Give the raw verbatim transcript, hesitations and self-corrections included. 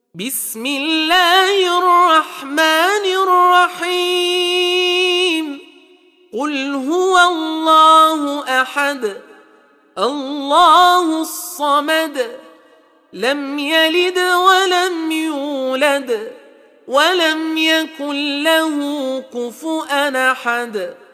بسم الله الرحمن الرحيم قل هو الله أحد الله الصمد لم يلد ولم يولد ولم يكن له كفؤا أحد.